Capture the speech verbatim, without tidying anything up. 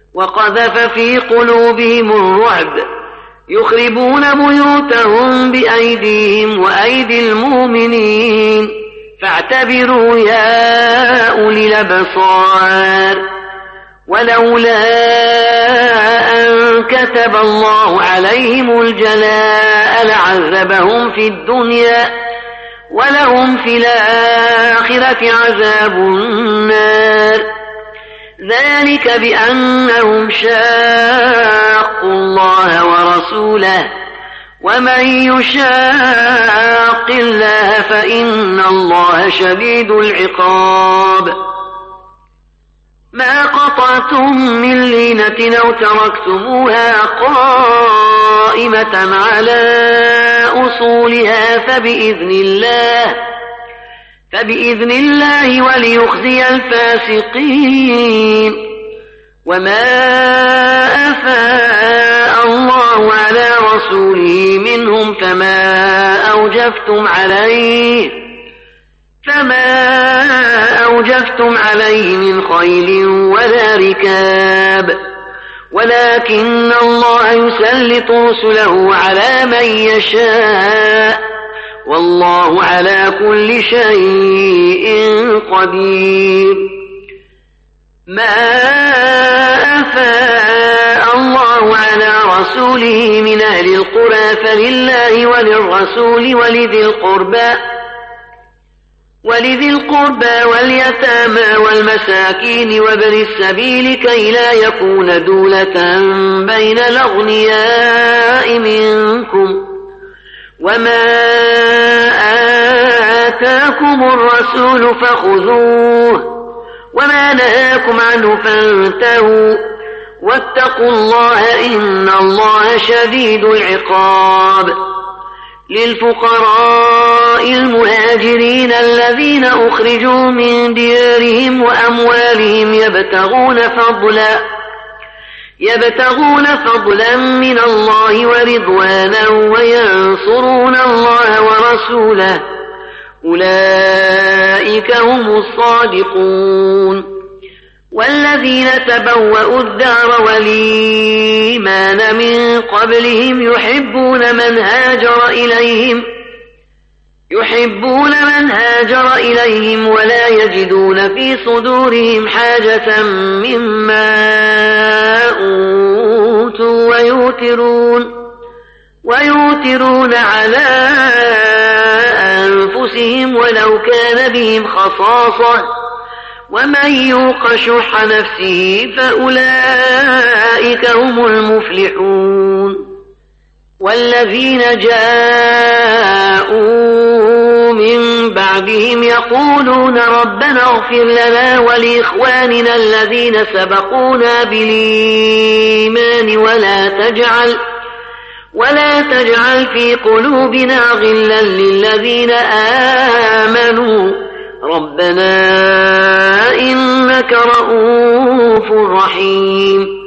وقذف في قلوبهم الرعب يخربون بيوتهم بأيديهم وأيدي المؤمنين فاعتبروا يا أولي الأبصار. ولولا أن كتب الله عليهم الجلاء لعذبهم في الدنيا ولهم في الآخرة عذاب النار ذلك بأنهم شاقوا الله ورسوله ومن يشاق الله فإن الله شديد العقاب. ما قطعتم من لينة أو تركتموها قائمة على أصولها فبإذن الله فبإذن الله وليخزي الفاسقين. وما أفاء الله على رسوله منهم فما أوجفتم عليه فما أوجفتم عليه من خيل ولا ركاب ولكن الله يسلط رسله على من يشاء والله على كل شيء قدير. ما أفاء الله على رسوله من أهل القرى فلله وللرسول ولذي القربى ولذي القربى واليتامى والمساكين وابن السبيل كي لا يكون دولة بين الأغنياء منكم. وما آتاكم الرسول فخذوه وما نهاكم عنه فانتهوا واتقوا الله إن الله شديد العقاب. للفقراء المهاجرين الذين أخرجوا من ديارهم وأموالهم يبتغون فضلا يبتغون فضلا من الله ورضوانا وينصرون الله ورسوله أولئك هم الصادقون. والذين تبوأوا الدار والإيمان من قبلهم يحبون من هاجر إليهم يحبون من هاجر إليهم ولا يجدون في صدورهم حاجة مما أوتوا ويؤثرون ويؤثرون على أنفسهم ولو كان بهم خصاصة ومن يوق شح نفسه فأولئك هم المفلحون. والذين جاءوا من بعدهم يقولون ربنا اغفر لنا ولإخواننا الذين سبقونا بالإيمان ولا تجعل ولا تجعل في قلوبنا غلا للذين آمنوا ربنا إنك رؤوف رحيم.